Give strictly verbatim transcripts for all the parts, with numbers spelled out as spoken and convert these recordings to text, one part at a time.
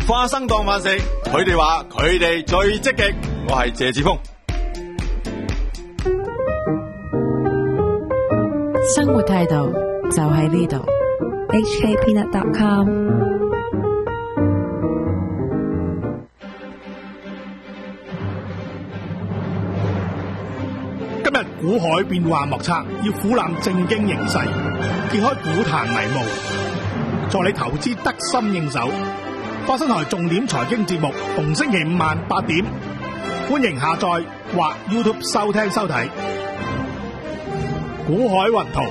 花生當飯食，佢哋話佢哋最積極。我係謝志峰。 生活態度就喺呢度 ，H K Peanut dot com。 今日股海變幻莫測，要俯瞰正經形勢，揭開股壇迷霧，助你投資得心應手。花生台重點財經節目，逢星期五晚八點，歡迎下載或 YouTube 收聽收睇。股海雲圖。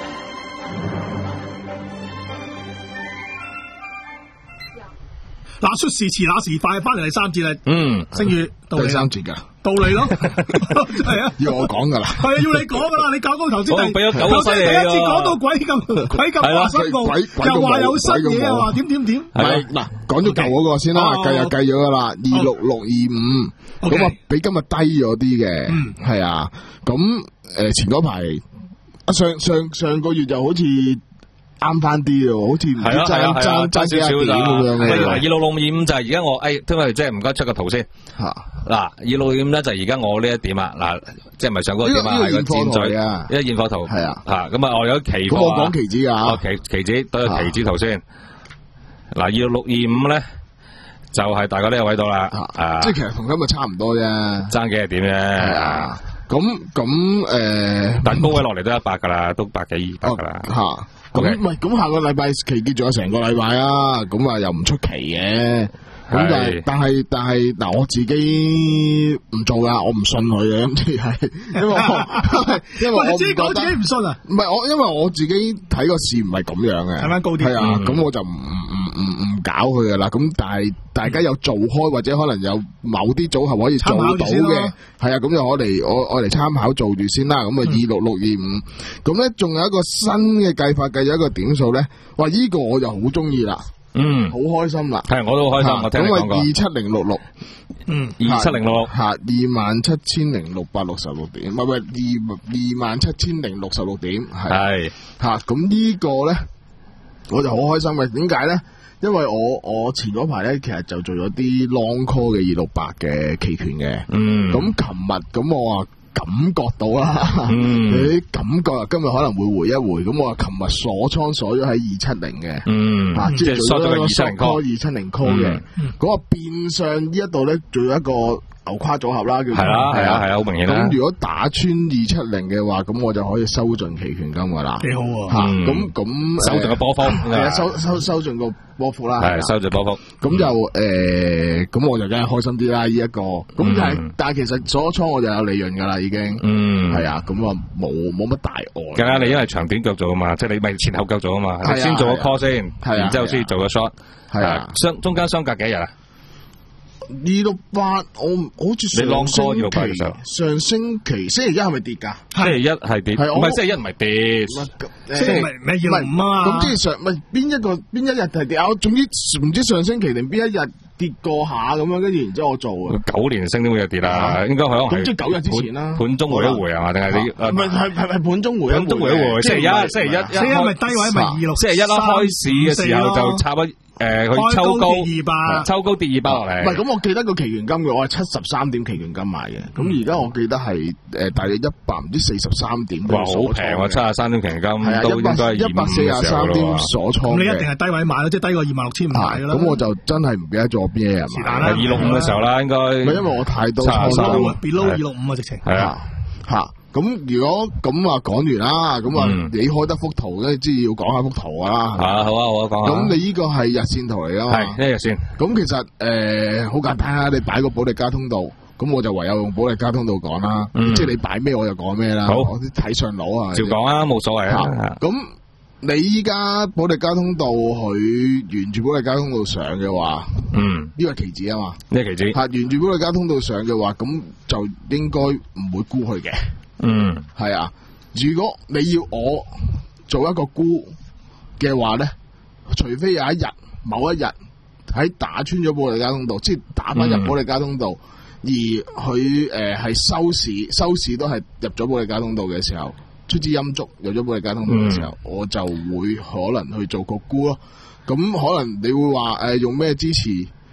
嗱，說時遲那時快，翻嚟第三節啦。 嗯， 星宇到第三節噶， 到你咯，係啊， 要我講噶啦， 係啊，要你講噶啦，你搞高頭先， 我俾咗九個犀利第一次講到鬼咁鬼咁話新報，又話有新嘢啊，話點點點， 係嗱，講咗舊嗰個先啦，計就計咗噶啦，二六六二五，咁啊比今日低咗啲嘅，係啊，咁誒前嗰排啊上上上個月就好似。啱翻啲喎，好似唔知爭爭爭少少點咁樣嘅。 二六六二五就係而家我誒，聽日即係唔該出個圖先。 嚇嗱，二六六五咧就係而家我呢一點啊，嗱，即係唔係上嗰個點啊，係個箭嘴啊，一現貨圖係啊， 嚇咁啊，我有期貨。咁我講期指㗎。 哦，期期指對個期指圖先。嗱，二六六二五咧就係大概呢個位度啦。啊， 即係其實同今日差唔多啫， 爭幾係點啫？係啊。 咁咁誒， 但高位落嚟都一百㗎啦，都百幾二百㗎啦。 嚇。咁唔係，咁下個禮拜期結仲有成個禮拜啊，咁啊又唔出奇嘅。咁但係但係但係嗱，我自己唔做噶，我唔信佢嘅，咁即係因為因為我自己講自己唔信啊。唔係我，因為我自己睇個市唔係咁樣嘅，睇翻高啲。係啊，咁我就唔唔唔唔搞佢噶啦。咁但係大家有做開或者可能有某啲組合可以做到嘅，係啊，咁就我嚟我我嚟參考做住先啦。咁啊二六六二五，咁咧仲有一個新嘅計法，計咗一個點數咧，哇！依個我就好中意啦。 嗯， 好開心啦， 係我都好開心，我聽你講過。 咁啊，二七零六六， 嗯，二七零六六， 吓二萬七千零六百六十六點，唔係唔係二二萬七千零六十六點，係吓咁呢個咧，我就好開心嘅。點解咧？因為我我前嗰排咧，其實就做咗啲 long call 嘅二六八嘅期權嘅，嗯，咁琴日咁我話。感覺到啦，嗯、你感覺啊，今日可能會回一回，咁我話琴日鎖倉鎖咗喺二七零嘅，嗯，啊，即係鎖咗個二七零 call，二七零 call 嘅，嗰個變相呢一度咧，做一個牛跨組合啦，叫做係啊係啊係啊，好明顯啦。 咁如果打穿二七零嘅話，咁我就可以收盡期權金噶啦，幾好喎，吓，咁咁收盡個波幅， 係啊，收收收盡個波幅啦， 係收盡波幅。 咁就誒，咁我就梗係開心啲啦，呢一個。咁但係但係其實鎖倉我就有利潤噶啦，已經。嗯。係啊，咁啊冇冇乜大礙。 更加你因為長短腳做啊嘛，即係你咪前後腳做啊嘛，你先做個 call 先，然之後先做個 short。係啊。相中間相隔幾日啊？ 二六八，我好似上星期上星期星期一係咪跌噶？ 星期一係跌，唔係星期一唔係跌， 星期唔係二六五啊？咁即係上唔係邊一個邊一日係跌啊？總之唔知上星期定邊一日跌過下咁樣，跟住然之後我做啊。九年升點會有跌啊？應該可能咁即係九日之前啦。 盤中回一回係嘛？定係你唔係係係係盤中回一回？盤中回一回。星期一星期一， 星期一咪低位咪二六， 星期一啦開市嘅時候就插一。誒，佢抽高二百， 抽高跌二百落嚟。 唔係咁，我記得個期權金嘅，我係七十三點期權金買嘅。咁而家我記得係誒大約一百唔知四十三點。哇，好平啊！七十三點期權金都應該係一百四十三點鎖倉。 咁你一定係低位買咯，即係低過二萬六千五買噶啦。 咁我就真係唔記得咗邊一日買。 係二六五嘅時候啦，應該。唔係因為我太多。 below 二六五啊，直情。 係啊， 吓。咁如果咁啊講完啦，咁啊你開得幅圖咧，即係要講下幅圖啊。 啊好啊好啊講下。 咁你呢個係日線圖嚟噶嘛？ 係，呢日線。咁其實誒好簡單啊，你擺個保利加通道，咁我就唯有用保利加通道講啦。即係你擺咩我就講咩啦。好，我啲睇上腦啊。照講啊，冇所謂啊。 咁你依家保利加通道佢沿住保利加通道上嘅話，嗯，呢個係期指啊嘛。呢個期指。吓，沿住保利加通道上嘅話，咁就應該唔會沽佢嘅。嗯，係啊。如果你要我做一個沽嘅話咧，除非有一日某一日喺打穿咗保利加通道，即係打翻入保利加通道，嗯、而佢誒係收市收市都係入咗保利加通道嘅時候，出支陰燭入咗保利加通道嘅時候，嗯、我就會可能去做個沽咯。咁可能你會話誒、呃、用咩支持？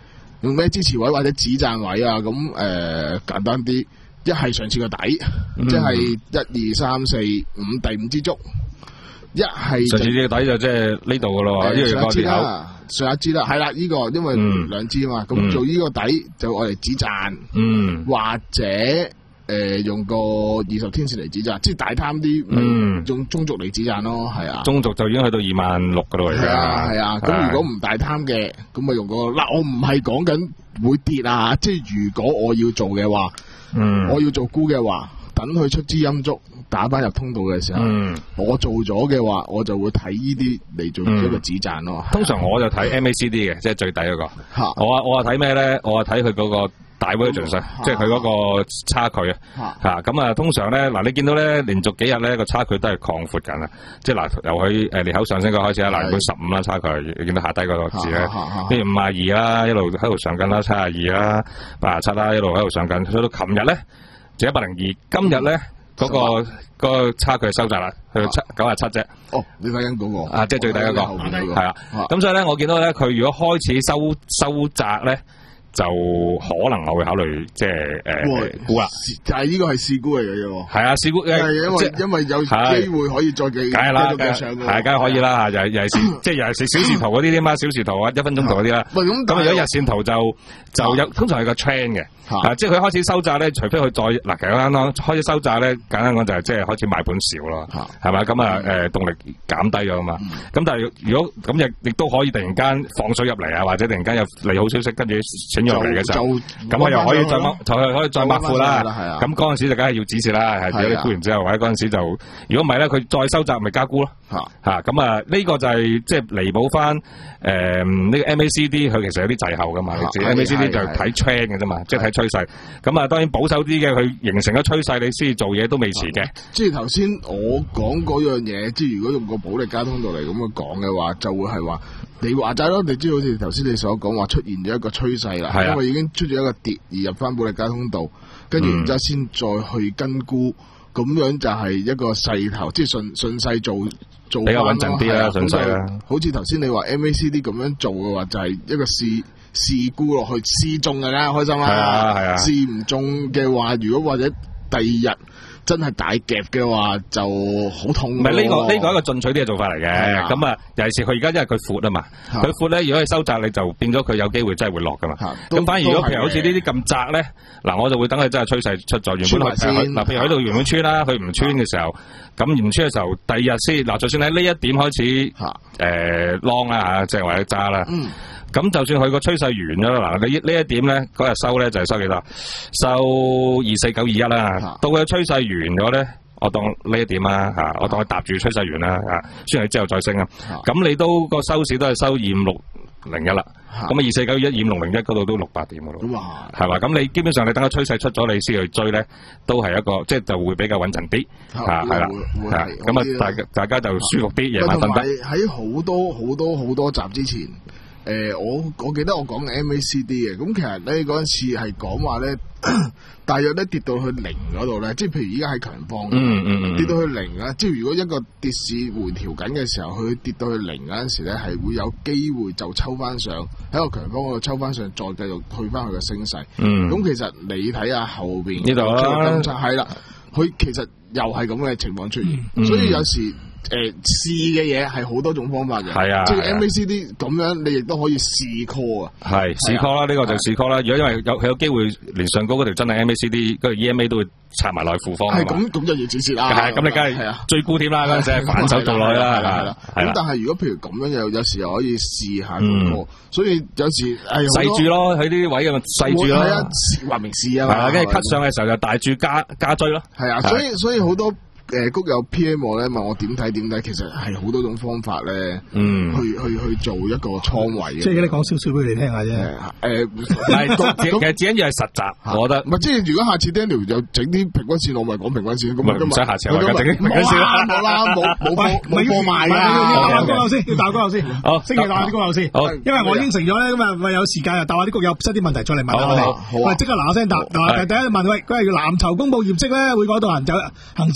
用咩支持位或者止賺位啊？咁誒、呃、簡單啲，一係上次個底，嗯、即係一二三四五第五支竹。一係上次嘅底就即係呢度噶咯，呢個上一支啦，上一支啦，係啦，呢、這個因為兩支啊嘛，咁、嗯、做呢個底就我哋止賺，嗯，或者誒、呃、用個二十天線嚟止賺，即係大貪啲，嗯，用中軸嚟止賺咯，係啊， 中軸就已經去到二萬六噶咯，而家係啊，咁如果唔大貪嘅，咁咪用個嗱，我唔係講緊會跌啊，即係如果我要做嘅話，嗯，我要做沽嘅話。等佢出支陰燭打翻入通道嘅時候，嗯、我做咗嘅話，我就會睇呢啲嚟做一個止賺咯。 通常我就睇 M A C D 嘅，即係最底嗰、那個。我啊我啊睇咩咧？我啊睇佢嗰個大 version，即係佢嗰個差距啊。嚇咁啊，通常咧嗱，你見到咧連續幾日咧個差距都係擴闊緊啊。即係嗱，由佢誒裂口上升嗰開始啦，嗱，佢十五啦差距，你見到下低嗰個字咧，跟住五啊二啦，一路喺度上緊啦，七啊二啦，八啊七啦，一路喺度上緊，去到琴日咧。就一百零二，今日咧嗰個嗰、那個差距收窄啦，去到七九啊七啫。 哦，你睇緊嗰個啊，即係最底嗰、那個，係啊。咁所以咧，我見到咧，佢如果開始收收窄咧，就可能我會考慮即係誒沽啦。 就係呢個係試沽嚟嘅喎。 係啊，試沽係因為因為有機會可以再繼繼續繼上嘅。 係，梗係可以啦，又又係即係又係小時圖嗰啲啲嘛，小時圖啊，一分鐘圖嗰啲啦。 喂，咁咁如果日線圖就就有通常係個 trend 嘅。啊！即係佢開始收窄咧，除非佢再嗱，其實啱啱開始收窄咧，簡單講就係即係開始買盤少咯，係咪？咁啊誒動力減低咗啊嘛。咁、嗯、但係如果咁亦亦都可以突然間放水入嚟啊，或者突然間有利好消息跟住請入嚟嘅時候，咁我又可以再就係可以再抹闊啦。咁嗰陣時就梗係要止蝕啦，係如果你沽完之後或者嗰陣時就如果唔係咧，佢再收窄咪加沽咯。嚇咁啊呢個就係即係彌補翻誒呢個 M A C D 佢其實有啲滯後噶嘛，你知 M A C D 就係睇 trend 嘅啫嘛，即係睇趨勢。咁啊，當然保守啲嘅，佢形成咗趨勢，你先至做嘢都未遲嘅。 即係頭先我講嗰樣嘢，即係如果用個保力加通道嚟咁樣講嘅話，就會係話你話齋咯，你知好似頭先你所講話出現咗一個趨勢啦，啊、因為已經出咗一個跌而入翻保力加通道，跟住然之後先再去跟沽，咁、嗯、樣就係一個勢頭，即係順順勢做做比較穩陣啲啦，順勢啦。 好似頭先你話 M A C D 咁樣做嘅話，就係、是、一個試。試沽落去，試中嘅啦，開心啦。係啊係啊。試唔中嘅話，如果或者第二日真係大夾嘅話，就好痛。唔係呢個呢個係一個進取啲嘅做法嚟嘅。咁啊，尤其是佢而家因為佢闊啊嘛，佢闊咧，如果佢收窄，你就變咗佢有機會真係會落噶嘛。咁反而如果譬如好似呢啲咁窄咧，嗱我就會等佢真係趨勢出咗，原本係嗱，譬如喺度原本穿啦，佢唔穿嘅時候，咁唔穿嘅時候，第二日先嗱，就算喺呢一點開始誒 long 啦嚇，即係或者揸啦。咁就算佢個趨勢完咗啦，嗱，你呢一點咧，嗰日收咧就係收幾多？收二四九二一啦。到佢趨勢完咗咧，我當呢一點啦嚇，我當佢搭住趨勢完啦嚇，雖然之後再升啊。咁你都個收市都係收二五六零一啦。咁啊二四九二一、二五六零一嗰度都六百點嘅咯。係嘛？咁你基本上你等個趨勢出咗，你先去追咧，都係一個即係就會比較穩陣啲嚇，係啦。咁啊，大大家就舒服啲，夜晚瞓得。 喺好多好多好多集之前。誒、呃，我我記得我講嘅 M A C D 嘅，咁其實咧嗰陣時係講話咧，大約咧跌到去零嗰度咧，即係譬如依家係強方，嗯嗯嗯，跌到去零啊，即係如果一個跌市回調緊嘅時候，佢跌到去零嗰陣時咧，係會有機會就抽翻上喺個強方嗰度抽翻上，再繼續去翻佢嘅升勢。嗯，咁其實你睇下後邊呢度啦， 係啦，佢其實又係咁嘅情況出現，嗯、所以有時。誒，試嘅嘢係好多種方法嘅，係啊，即係 M A C D 咁樣，你亦都可以試 call 啊，係試 call 啦，呢個就試 call 啦。如果因為有佢有機會連上高嗰條真係 M A C D，嗰條 E M A 都會插埋落去負方， 係咁咁就要止蝕啦。 係咁，你梗係最沽添啦，嗰陣時係反手做落去啦，係啦。 咁但係如果譬如咁樣有有時又可以試下個 call，所以有時細住咯，喺呢啲位咁細住咯， 係啊，話明試啊嘛， 跟住 cut 上嘅時候就大注加加追咯， 係啊，所以所以好多。誒，谷友 P M 我咧問我點睇點睇，其實係好多種方法咧，嗯，去去去做一個倉位嘅。 即係你講少少俾你聽下啫。 誒， 係，其實最緊要係實習，我覺得。 唔係，即係如果下次 Daniel 就整啲平均線，我咪講平均線。咁唔使下次我而家整啲平均線啦。 冇啦，冇冇冇冇貨賣㗎。 要打高友先，要打高友先。好，星期打啲高友先。好，因為我應承咗咧，咁啊，咪有時間啊，答下啲谷友出啲問題再嚟問下我哋。喂，即刻嗱嗱聲答。嗱，第一問喂，佢係藍籌公佈業績咧，會嗰度人就行之有支持。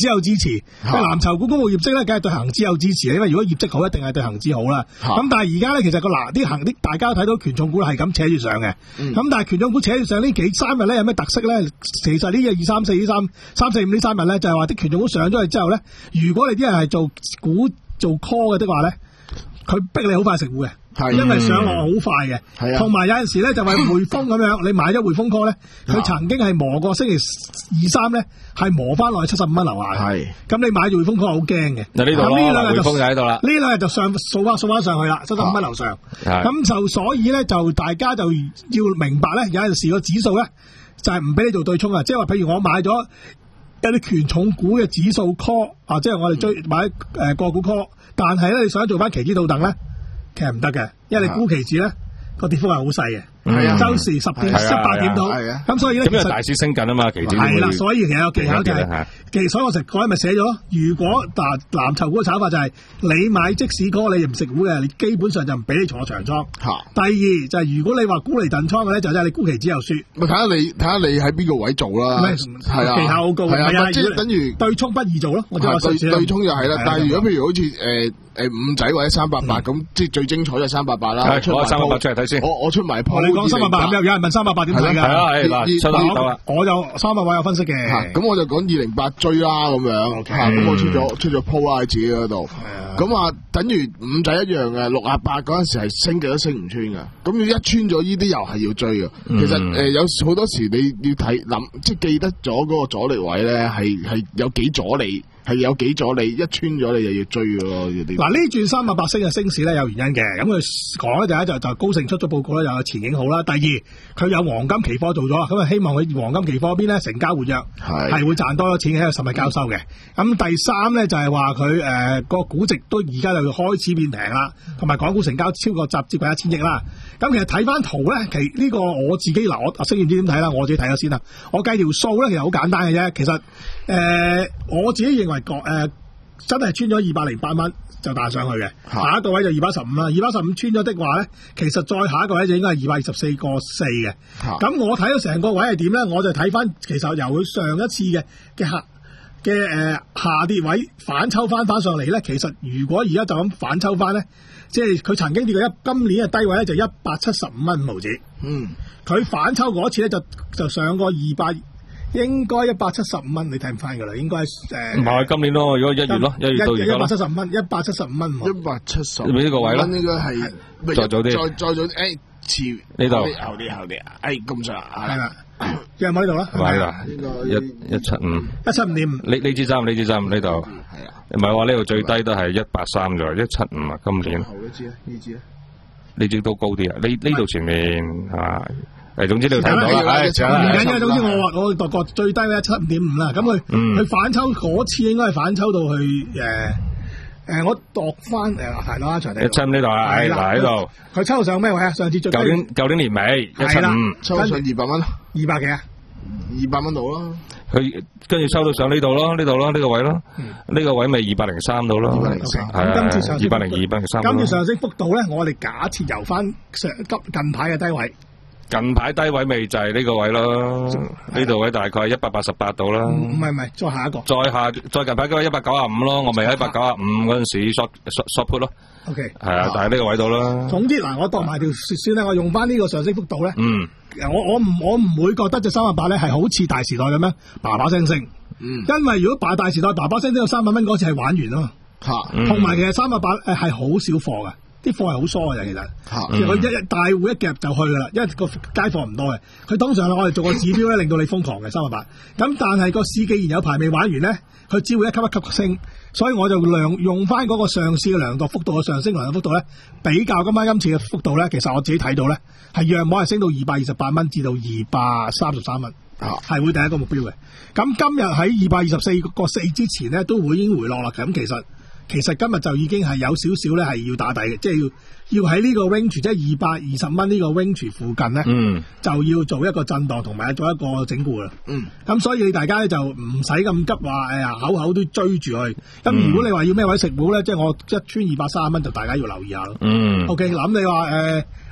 持。藍籌股公布業績咧，梗係對恒指有支持，因為如果業績好，一定係對恒指好啦。咁但係而家咧，其實個嗱啲恒啲大家都睇到權重股係咁扯住上嘅。咁、嗯、但係權重股扯住上呢幾三日咧有咩特色咧？其實呢日二三四呢三三四五呢三日咧就係話啲權重股上咗去之後咧，如果你啲人係做股做 call 嘅的話咧，佢逼你好快食糊嘅。因為上落好快嘅，同埋有陣時咧就係匯豐咁樣，你買咗匯豐 call 咧，佢曾經係磨過星期二三咧，係磨翻落去七十五蚊樓下嘅。咁你買住匯豐 call 好驚嘅。嗱呢度呢兩日就喺度啦，呢兩日就上掃翻掃翻上去啦，七十五蚊樓上。咁就所以咧就大家就要明白咧，有陣時個指數咧就係唔俾你做對沖啊，即係話譬如我買咗一啲權重股嘅指數 call 啊，即係我哋追買誒個股 call， 但係咧你想做翻期指倒等咧？其實唔得嘅，因為你沽期指咧個跌幅係好細嘅，係啊，周時十點七八點到，咁所以咧其實大市升緊啊嘛，期指係啦，所以其實有技巧嘅，其實所以我成嗰日咪寫咗，如果嗱藍籌股嘅炒法就係你買即使嗰個你唔食股嘅，你基本上就唔俾你坐長倉。第二就係如果你話沽嚟燉倉嘅咧，就真係你沽期指又輸。咪睇下你睇下你喺邊個位做啦，係啊，技巧好高，係啊，即係等於對沖不易做咯。我對對沖又係啦，但係如果譬如好似誒。誒，五仔或者三八八咁，即係最精彩就三八八啦。出三八八出嚟睇先。我我出埋鋪。你講三八八有有人問三八八點睇㗎？係啊係嗱，出到我就三八八有分析嘅。咁我就講二零八追啦咁樣。咁我出咗出咗鋪啦喺自己嗰度。咁啊，等於五仔一樣嘅，六啊八嗰陣時係升極都升唔穿㗎。咁要一穿咗呢啲又係要追㗎。其實誒有好多時你要睇諗，即係記得咗嗰個阻力位咧，係係有幾阻力。係有幾阻你一穿咗你就要追嘅咯。嗱呢轉三百八升嘅升市咧有原因嘅，咁佢講咧就一就就高盛出咗報告咧，就有前景好啦。第二佢有黃金期貨做咗，咁啊希望佢黃金期貨嗰邊咧成交活躍，係會賺多咗錢喺度實物交收嘅。咁第三咧就係話佢誒個估值都而家就開始變平啦，同埋港股成交超過集接近一千億啦。咁其實睇翻圖咧，其呢、這個我自己嗱我阿星唔知點睇啦，我自己睇咗先啦。我計條數咧其實好簡單嘅啫，其實誒、呃、我自己認為。誒、呃，真係穿咗二百零八蚊就彈上去嘅，下一個位就二百一十五啦，二百一十五穿咗的話咧，其實再下一個位就應該係二百二十四個四嘅。咁我睇到成個位係點咧？我就睇翻，其實由佢上一次嘅嘅下嘅誒下跌位反抽翻翻上嚟咧，其實如果而家就咁反抽翻咧，即係佢曾經跌過一今年嘅低位咧就一百七十五蚊五毫子。嗯，佢反抽嗰次咧就就上過二百。應該一百七十五蚊，你睇唔翻噶啦，應該誒。唔、呃、係今年咯，如果一月咯，一月到而家一百七十五蚊，一百七十五蚊。一百七十。你呢個位咯？應該係再早啲。再再早啲，誒，遲呢度。後啲後啲，誒，咁上係啦。有冇喺度啦？係啦，一一七五。一七五點五。呢呢支針，呢支針呢度。係啊。唔係話呢度最低都係一百三咗，一七五啊，今年。後呢支咧？呢支咧？呢支都高啲啊！呢呢度前面係嘛？誒，總之你睇到啦，係唔緊要。總之我話我度個最低咧七五點五啦，咁佢佢反抽嗰次應該係反抽到去誒誒、呃，我度翻誒係啦，長地一七五呢度啊，係嗱喺度。佢抽到上咩位啊？上次最舊年舊年年尾一七五，抽到上二百蚊，二百幾啊？二百蚊度咯。佢跟住抽到上呢度咯，呢度咯，呢個位咯，呢、嗯、個位咪二百零三度咯，二百零三。係啊，二百零二、二百零三。跟住上升幅度咧，我哋假設由翻上近近排嘅低位。近排低位咪就係呢個位咯，呢度位大概一百八十八度啦。唔係唔係，再下一個。再下再近排嗰個一百九十五咯，我咪喺一百九十五嗰陣時 short short put 咯。O K。係啊，但係呢個位度啦。總之嗱，我度埋條線咧，我用翻呢個上升幅度咧。嗯。我我唔我唔會覺得隻三百八咧係好似大時代咁樣叭叭聲升。嗯。因為如果把大時代叭叭聲升到三百蚊嗰次係玩完啊嘛。嚇。同埋其實三百八誒係好少貨㗎。啲貨係好疏嘅，其實，其實佢一一大戶一夾就去噶啦，因為個街貨唔多嘅。佢通常我哋做個指標咧，令到你瘋狂嘅三百八。咁但係個市既然有排未玩完咧，佢只會一級一級升，所以我就量用翻嗰個上市嘅量度幅度嘅上升量度幅度咧，比較今晚今次嘅幅度咧，其實我自己睇到咧係約莫係升到二百二十八蚊至到二百三十三蚊，係會第一個目標嘅。咁今日喺二百二十四個四之前咧，都會已經回落啦。咁其實。其實今日就已經係有少少咧，係要打底嘅，即係要要喺呢個 range，即係二百二十蚊呢個 range 附近咧，嗯，就要做一個震盪同埋做一個整固啦。嗯，咁所以大家咧就唔使咁急話，哎呀口口都追住去。咁、嗯、如果你話要咩位食股咧，即係我一穿二百三十蚊，就大家要留意下咯。嗯 ，OK， 諗你話誒、呃，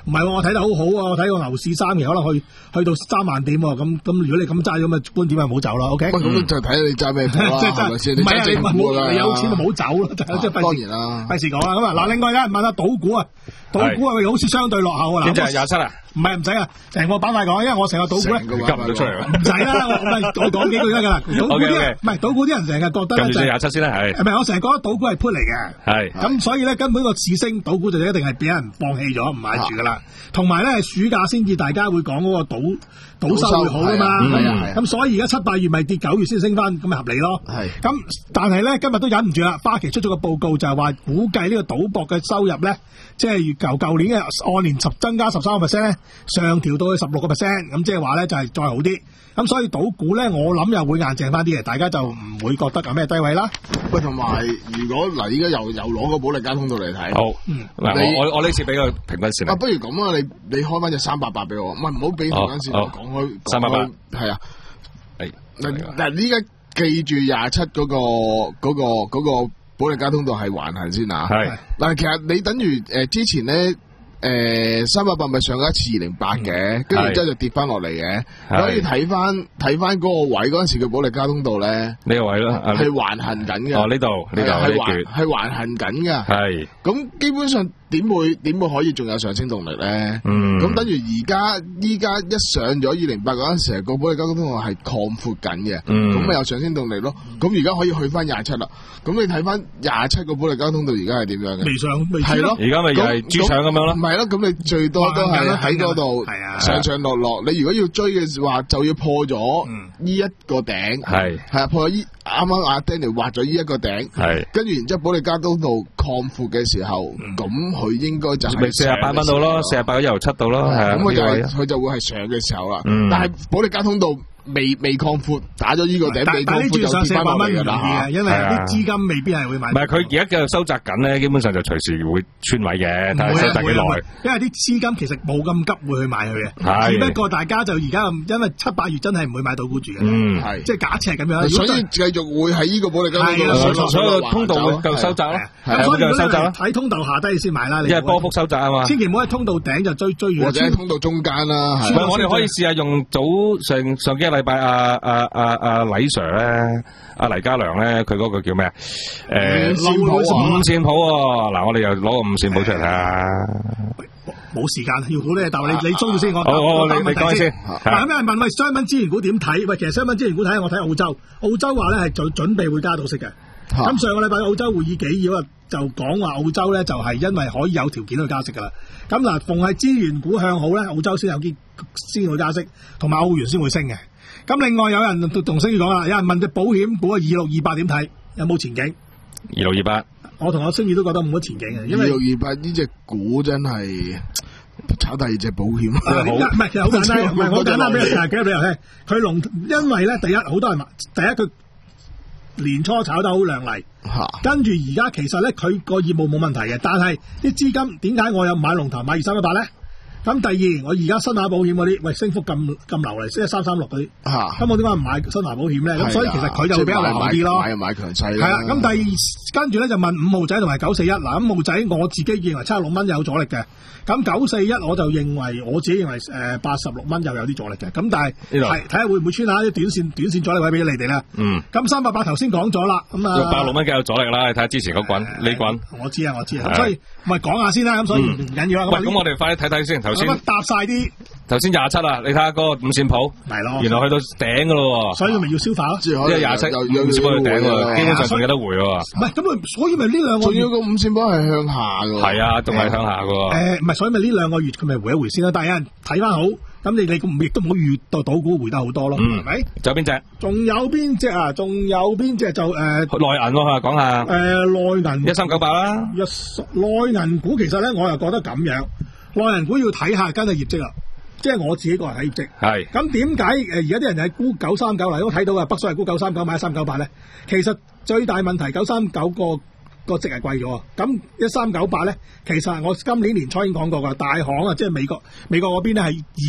唔係喎，我睇得好好啊！我睇個牛市三期可能去去到三萬點喎，咁咁如果你咁揸咁嘅觀點，咪唔好走啦。OK， 咁就睇你揸咩股啦，係咪先？ 唔係啊，你冇你有錢就唔好走咯，即係當然啦， 費事講啦。咁啊，嗱，另外咧問下賭股啊，賭股係咪好似相對落後啊？ 邊隻係廿七啊？ 唔係唔使啊，成個板塊講，因為我成個賭股咧， 急唔到出嚟唔使啦，我我講幾句得噶啦。賭股啲人唔係賭股啲人成日覺得咧就廿七先啦，係。 係咪？我成日覺得賭股係 put 嚟嘅， 係。 咁所以咧根本個市升，賭股就一定係俾人放棄咗，唔買住噶啦。同埋咧暑假先至大家會講嗰個賭賭收會好噶嘛，咁所以而家七八月咪跌，九月先升翻，咁咪合理咯。係。咁但係咧今日都忍唔住啦，花旗出咗個報告就係話估計呢個賭博嘅收入咧，即係由舊年嘅按年十增加十三個 percent 咧，上調到去十六個 percent，咁即係話咧就係再好啲。咁所以賭股咧，我諗又會硬淨翻啲嘅，大家就唔會覺得有咩低位啦。 喂，同埋如果嗱，依家又又攞個保利加通道嚟睇， 好，嗱我我呢次俾個平均線。 啊，不如咁啊，你你開翻隻三八八俾我，唔係唔好俾平均線，講開三八八， 係啊， 係嗱嗱，依家記住廿七嗰個嗰個嗰個保利加通道係橫行先啊。係嗱，其實你等於誒之前咧。誒，三百八咪上咗一次二零八嘅，跟住之後就跌翻落嚟嘅。你可以睇翻睇翻嗰個位嗰陣時嘅保利加通道咧，呢個位咯，係橫行緊嘅。哦，呢度呢度係橫係橫行緊嘅。係咁，基本上點會點會可以仲有上升動力咧？嗯，咁等於而家依家一上咗二零八嗰陣時，個保利加通道係擴闊緊嘅。嗯，咁咪有上升動力咯。咁而家可以去翻廿七啦。咁你睇翻廿七個保利加通道而家係點樣嘅？未上未係咯，而家咪又係豬腸咁樣咯。係咯，咁你最多都係喺嗰度上上落落。你如果要追嘅話，就要破咗呢一個頂。係係啊，破咗依啱啱阿 Danny 畫咗呢一個頂。係跟住然之後保利加通道擴闊嘅時候，咁佢應該就係四十八蚊到咯，四十八由七度咯。咁佢就係佢就會係上嘅時候啦。但係保利加通道未未擴闊，打咗呢個頂，未擴闊就跌翻落嚟㗎啦。因為啲資金未必係會買。唔係佢而家繼續收窄緊咧，基本上就隨時會穿位嘅，睇下收窄幾耐。因為啲資金其實冇咁急會去買佢嘅，只不過大家就而家因為七八月真係唔會買到股住嘅，嗯，係即係假設係咁樣。所以繼續會喺呢個保利加通道，所有通道會繼續收窄咯，係所以繼續收窄咯。喺通道下低先買啦，因為波幅收窄啊嘛。千祈唔好喺通道頂就追追完，或者喺通道中間啦。唔係，我哋可以試下用早上上幾個禮拜阿阿阿阿黎 Sir 咧，阿黎家良咧，佢嗰個叫咩啊？誒，五線譜喎，嗱，我哋又攞個五線譜出嚟睇下。冇時間，要好多嘢答你，你中意先，我我你你講先。嗱，咁有人問喂，商品資源股點睇？喂，其實商品資源股睇，我睇澳洲，澳洲話咧係準準備會加到息嘅。咁上個禮拜澳洲會議紀要啊，就講話澳洲咧就係因為可以有條件去加息噶啦。咁嗱，逢係資源股向好咧，澳洲先有啲先會加息，同埋澳元先會升嘅。咁另外有人同星宇講啦，有人問隻保險股啊，二六二八點睇，有冇前景？二六二八，我同阿星宇都覺得冇乜前景嘅，因為二六二八呢隻股真係炒第二隻保險。唔係，其實好簡單，唔係好簡單俾你聽，幾多俾人聽？佢龍，因為咧，第一好多人買，第一佢年初炒得好亮麗，跟住而家其實咧佢個業務冇問題嘅，但係啲資金點解我有買龍頭買二三一八咧？咁第二，我而家新華保險嗰啲，喂升幅咁咁流嚟，升一三三六嗰啲，咁我點解唔買新華保險咧？咁所以其實佢就會比較良好啲咯。買就買強勢啦。係啦，咁第二跟住咧就問五號仔同埋九四一，嗱五號仔我自己認為七十六蚊有阻力嘅，咁九四一我就認為我自己認為誒八十六蚊又有啲阻力嘅，咁但係係睇下會唔會穿下啲短線短線阻力位俾你哋啦。嗯。咁三百八頭先講咗啦，咁啊。八十六蚊幾有阻力啦？你睇下之前嗰滾呢滾。我知啊，我知啊，所以咪講下先啦，咁所以唔緊要啦。喂，咁我哋快啲睇睇先。咁啊，搭晒啲頭先廿七啊，你睇下嗰個五線譜，係咯，原來去到頂噶咯，所以咪要消化咯。因為廿七五線譜去頂喎，基本上仲有得回喎。唔係咁啊，所以咪呢兩個月仲要個五線譜係向下噶。係啊，仲係向下噶。誒，唔係，所以咪呢兩個月佢咪回一回先咯。但係有人睇翻好，咁你你亦都唔好預到賭股回得好多咯，係咪？仲有邊隻？仲有邊隻啊？仲有邊隻就誒內銀喎，講下。誒，內銀一三九八啦。一內銀股其實咧，我又覺得咁樣。內銀股要睇下跟住業績啦，即係我自己個人睇業績。係咁點解誒而家啲人係估九三九嚟都睇到啊？北水係估九三九買一三九八咧，其實最大問題九三九個個值係貴咗啊！咁一三九八咧，其實我今年年初已經講過噶，大行啊，即係美國美國嗰邊咧係以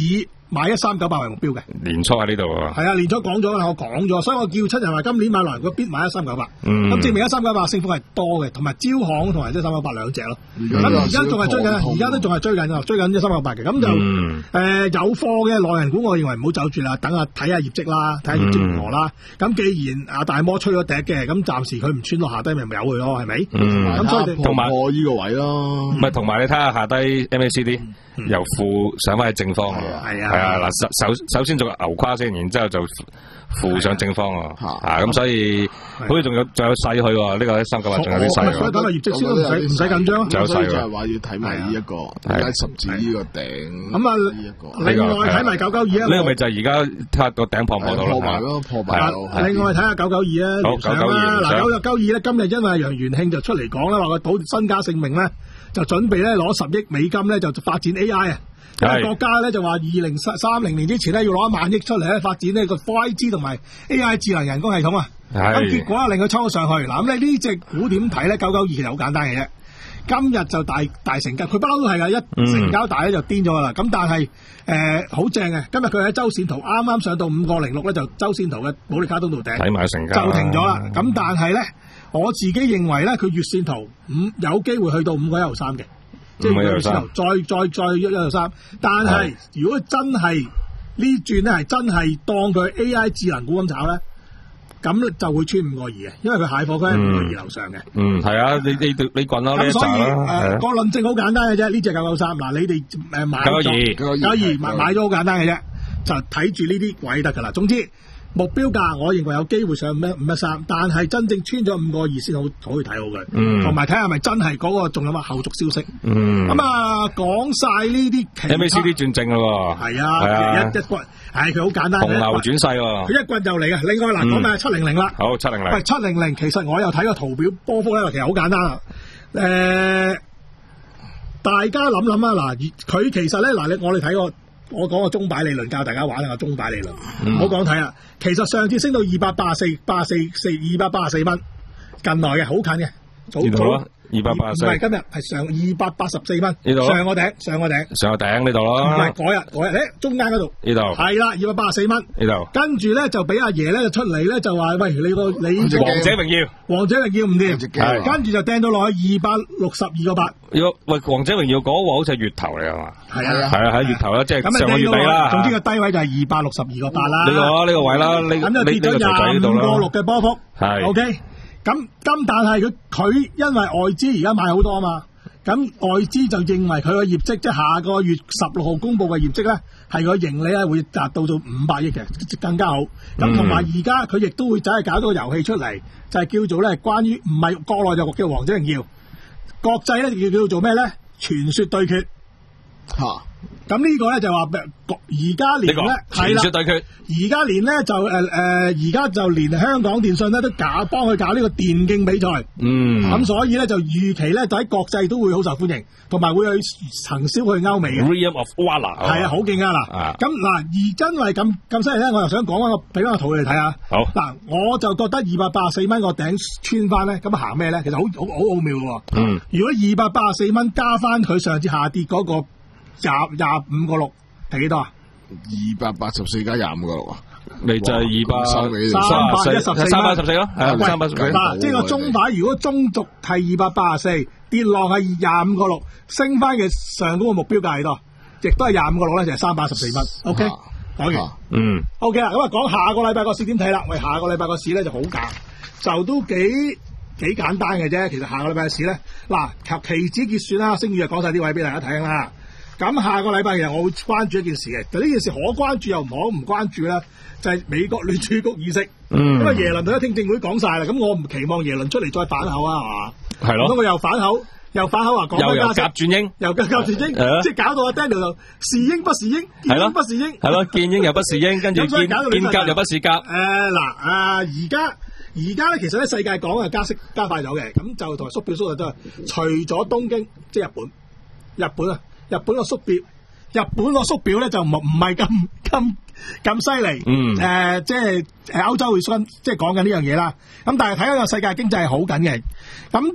買一三九八為目標嘅。 年初喺呢度啊。 係啊，年初講咗啦，我講咗，所以我叫七人話今年買內銀股必買一三九八。 嗯。 咁證明一三九八升幅係多嘅，同埋招行同埋一三九八兩隻咯。咁而家仲係追緊，而家都仲係追緊啊，追緊一三九八嘅。咁就誒、 嗯呃、有貨嘅內銀股，我認為唔好走住啦，等下睇下業績啦，睇下業績如何啦。咁、嗯、既然阿大摩吹咗笛嘅，咁暫時佢唔穿落下低，咪咪由佢咯，係咪？咁、嗯、所以同埋我呢個位咯。 唔係，同埋你睇下下低 M A C D、嗯、由負上翻去正方。 係啊。 係啊，嗱首首首先做個牛跨先，然之後就負上正方喎。啊，咁所以好似仲有仲有細去喎，呢個一三九八仲有啲細。 所以等個業績先，唔使唔使緊張。 仲有細就係話要睇埋呢一個而家十字呢個頂。咁啊，呢一個另外睇埋九九二啊。 呢個咪就係而家睇下個頂破唔破到啦。 破埋咯，破埋。 另外睇下九九二啊， 好九九二。 嗱九九二咧，今日因為楊元慶就出嚟講啦，話個賭身家性命咧，就準備咧攞十億美金咧就發展 A I 啊。因為國家咧就話二零三零年之前咧要攞一萬億出嚟咧發展呢個 五 G 同埋 A I 智能人工系統啊，咁結果啊令佢衝咗上去。嗱咁咧呢隻股點睇咧？九九二其實好簡單嘅啫，今日就大大成交，佢不嬲都係噶，一成交大咧就癲咗噶啦。咁、嗯、但係誒好正嘅，今日佢喺周線圖啱啱上到五個零六咧，就周線圖嘅保利加通道頂睇埋成交就停咗啦。咁、嗯、但係咧，我自己認為咧，佢月線圖五有機會去到五個一毫三嘅。即係月線圖再再再一一六三，但係如果真係呢轉咧係真係當佢 A I 智能股咁炒咧，咁就會穿五個二嘅，因為佢蟹貨區喺五個二樓上嘅。嗯，係啊，你你你滾啦呢一集啦。個論證好簡單嘅啫，呢隻九九三嗱，你哋誒買咗九二買買咗好簡單嘅啫，就睇住呢啲位得㗎啦。總之。目標價我認為有機會上五一五一三，但係真正穿咗五個二先好可以睇好佢，同埋睇下係咪真係嗰個仲有乜後續消息。嗯，咁啊講晒呢啲，M A C D 轉正咯，係啊，一一棍，係佢好簡單，紅牛轉勢喎，佢一棍就嚟嘅。另外嗱，講埋七零零啦，好七零零，喂七零零，其實我又睇個圖表波幅咧，其實好簡單啊。誒、呃，大家諗諗啊，嗱，佢其實咧嗱，你我哋睇個。我講個鐘擺理論教大家玩下個鐘擺理論，唔好講睇啊！其實上次升到二百八十四、八十四、四二百八十四蚊，近來嘅好近嘅，早早二百八十四，唔係今日係上二百八十四蚊，呢度上個頂，上個頂，上個頂呢度咯，唔係嗰日嗰日，誒中間嗰度呢度係啦，二百八十四蚊呢度，跟住咧就俾阿爺咧出嚟咧就話喂，你個你王者榮耀，王者榮耀唔掂，跟住就掟到落去二百六十二個八。喂，王者榮耀嗰個好似係月頭嚟係嘛？係啊，係啊，喺月頭啦，即係上個月底啦。總之個低位就係二百六十二個八啦。呢個呢個位啦，呢咁就跌咗廿五個六嘅波幅。係 OK。咁咁但係佢佢因為外資而家買好多啊嘛，咁外資就認為佢個業績即係下個月十六號公布嘅業績咧，係個盈利咧會達到到五百億嘅，更加好。咁同埋而家佢亦都會走去搞到個遊戲出嚟，就係、是、叫做咧關於唔係國內就叫王者榮耀。國際咧叫叫做咩咧？傳說對決吓，咁呢個咧就話而家連咧係啦，傳說對決，而家連咧就誒誒，而家就連香港電訊咧都搞幫佢搞呢個電競比賽，嗯，咁所以咧就預期咧就喺國際都會好受歡迎，同埋會去行銷去歐美嘅。Realm of Valor 係啊，好勁啊嗱，咁嗱而真係咁咁犀利咧，我又想講翻個俾翻個圖你哋睇下。好嗱，我就覺得二百八十四蚊個頂穿翻咧，咁行咩咧？其實好好好奧妙嘅。嗯，如果二百八十四蚊加翻佢上次下跌嗰個廿廿五個六係幾多啊？二百八十四加廿五個六啊？咪就係二百三百一十四，三百一十四咯，係啊，三百一十四。嗱，即係個中擺，如果中軸係二百八十四，跌落係廿五個六，升翻嘅上嗰個目標價係多，亦都係廿五個六咧，就係三百一十四蚊。O K，講完，嗯 ，O K 啦，咁啊講下個禮拜個市點睇啦？喂，下個禮拜個市咧就好簡，就都幾幾簡單嘅啫。其實下個禮拜嘅市咧，嗱，期指結算啦，星宇就講晒啲位俾大家睇啦。咁下個禮拜其實我會關注一件事嘅，就呢件事可關注又唔可唔關注咧，就係、是、美國聯儲局議息。嗯。因為耶倫佢喺聽證會講晒啦，咁我唔期望耶倫出嚟再反口啊，係嘛？係咯。咁佢又反口，又反口話講緊加息，又夾轉鷹，又夾夾轉鷹，即係搞到阿 Daniel 就是鷹不是鷹，見鷹不是鷹。係咯，見鷹又不是鷹，跟住見見鴿又不是鴿。誒嗱，啊而家而家咧，其實咧世界講嘅加息加快咗嘅，咁就同埋縮表縮就都係，除咗東京即係日本，日本啊。日本個縮表，日本個縮表咧就唔唔係咁咁咁犀利，嗯，誒、呃，即係誒歐洲會縮，即係講緊呢樣嘢啦。咁但係睇下個世界經濟係好緊嘅，咁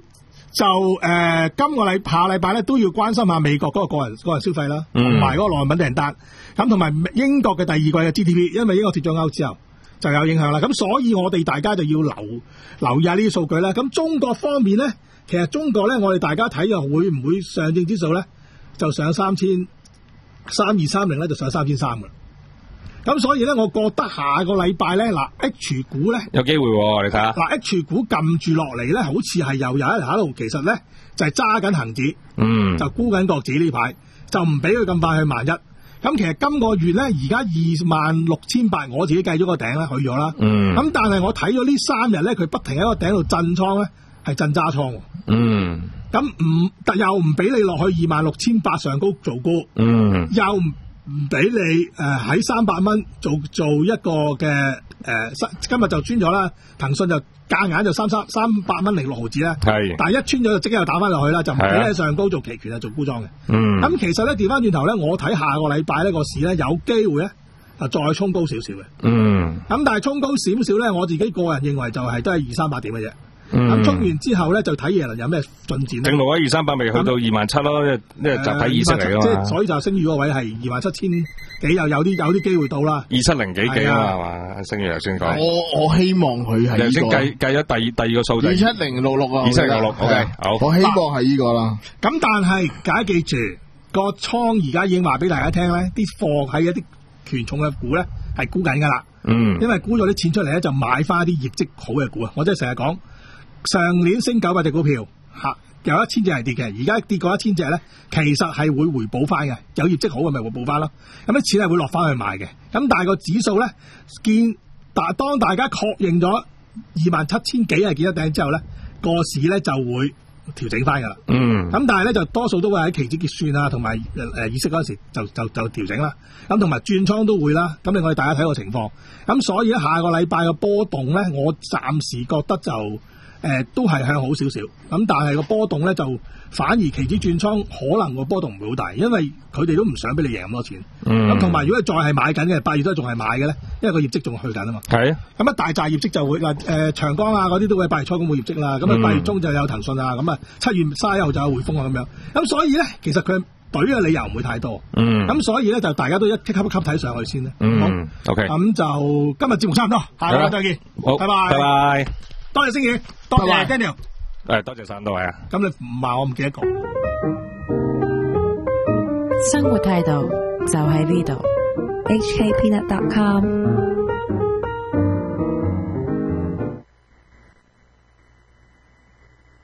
就誒、呃，今個禮下禮拜咧都要關心下美國嗰個個人個人消費啦，同埋嗰個內品訂單，咁同埋英國嘅第二季嘅 G D P， 因為英國脫咗歐之後就有影響啦。咁所以我哋大家就要留留意下呢啲數據啦。咁中國方面咧，其實中國咧，我哋大家睇又會唔會上證指數咧就上三千三二三零咧就上三千三噶。咁所以咧，我覺得下個禮拜咧，嗱 H 股咧有機會喎，你睇下。嗱 H 股撳住落嚟咧，好似係又有一喺度，其實咧就係揸緊恒指， 嗯， 就沽緊國指呢排，就唔俾佢咁快去萬一。咁其實今個月咧，而家二萬六千八，我自己計咗個頂啦，去咗啦。 嗯。 咁但係我睇咗呢三日咧，佢不停喺個頂度震倉咧，係震揸倉。 嗯。咁唔又唔俾你落去二萬六千八上高做沽。 嗯。 又唔唔俾你誒喺三百蚊做做一個嘅誒、呃，今日就穿咗啦。騰訊就夾硬就三三三百蚊零六毫子啦。係，但係一穿咗就即刻又打翻落去啦，就唔俾你喺上高做期權啊，做沽莊嘅。嗯，咁其實咧調翻轉頭咧，我睇下個禮拜呢個市咧有機會咧啊再衝高少少嘅。嗯，咁但係衝高少少咧，我自己個人認為就係都係二三百點嘅啫。咁衝、嗯、完之後咧，就睇耶倫有咩進展。正路啊，二三百未去到二萬七咯，因為集體意識嚟㗎嘛。所以就升譽嗰位係二萬七千幾，又有啲有啲機會到啦。二七零幾幾啊係嘛？升譽頭先講。我我希望佢係呢個。先計計咗第二第二個數字。二七零六六啊。二七零六六 ，OK，好。我希望係呢個啦。咁但係大家記住，個倉而家已經話俾大家聽咧，啲貨喺一啲權重嘅股咧係沽緊㗎啦。嗯。因為沽咗啲錢出嚟咧，就買翻啲業績好嘅股啊！我真係成日講。上年升九百隻股票，吓有一千隻係跌嘅，而家跌過一千隻咧，其實係會回補翻嘅，有業績好嘅咪回補翻咯。咁啲錢係會落翻去買嘅。咁但係個指數咧，見但當大家確認咗二萬七千幾係幾多頂之後咧，個市咧就會調整翻噶啦。嗯。咁但係咧就多數都會喺期指結算啊，同埋誒議息嗰時就就就調整啦。咁同埋轉倉都會啦。咁令我哋大家睇個情況。咁所以咧下個禮拜嘅波動咧，我暫時覺得就。誒、呃，都係向好少少，咁但係個波動咧就反而期指轉倉可能個波動唔會好大，因為佢哋都唔想俾你贏咁多錢。咁同埋如果再係買緊嘅，八月都仲係買嘅咧，因為個業績仲去緊啊嘛。係啊。咁啊大債業績就會嗱誒、呃、長江啊嗰啲都會八月初公布業績啦，咁啊八月中就有騰訊啊，咁啊七月卅一號就有匯豐啊咁樣。咁所以咧，其實佢懟嘅理由唔會太多。嗯。咁所以咧就大家都一級一級睇上去先啦。嗯。好 OK。咁就今日節目差唔多，下個禮拜再見。好，拜拜。拜拜。多謝星爺，多謝 Daniel，誒，多謝晒各位啊！咁你唔話我唔記得講。 生活態度就喺呢度，H K Peanut dot com。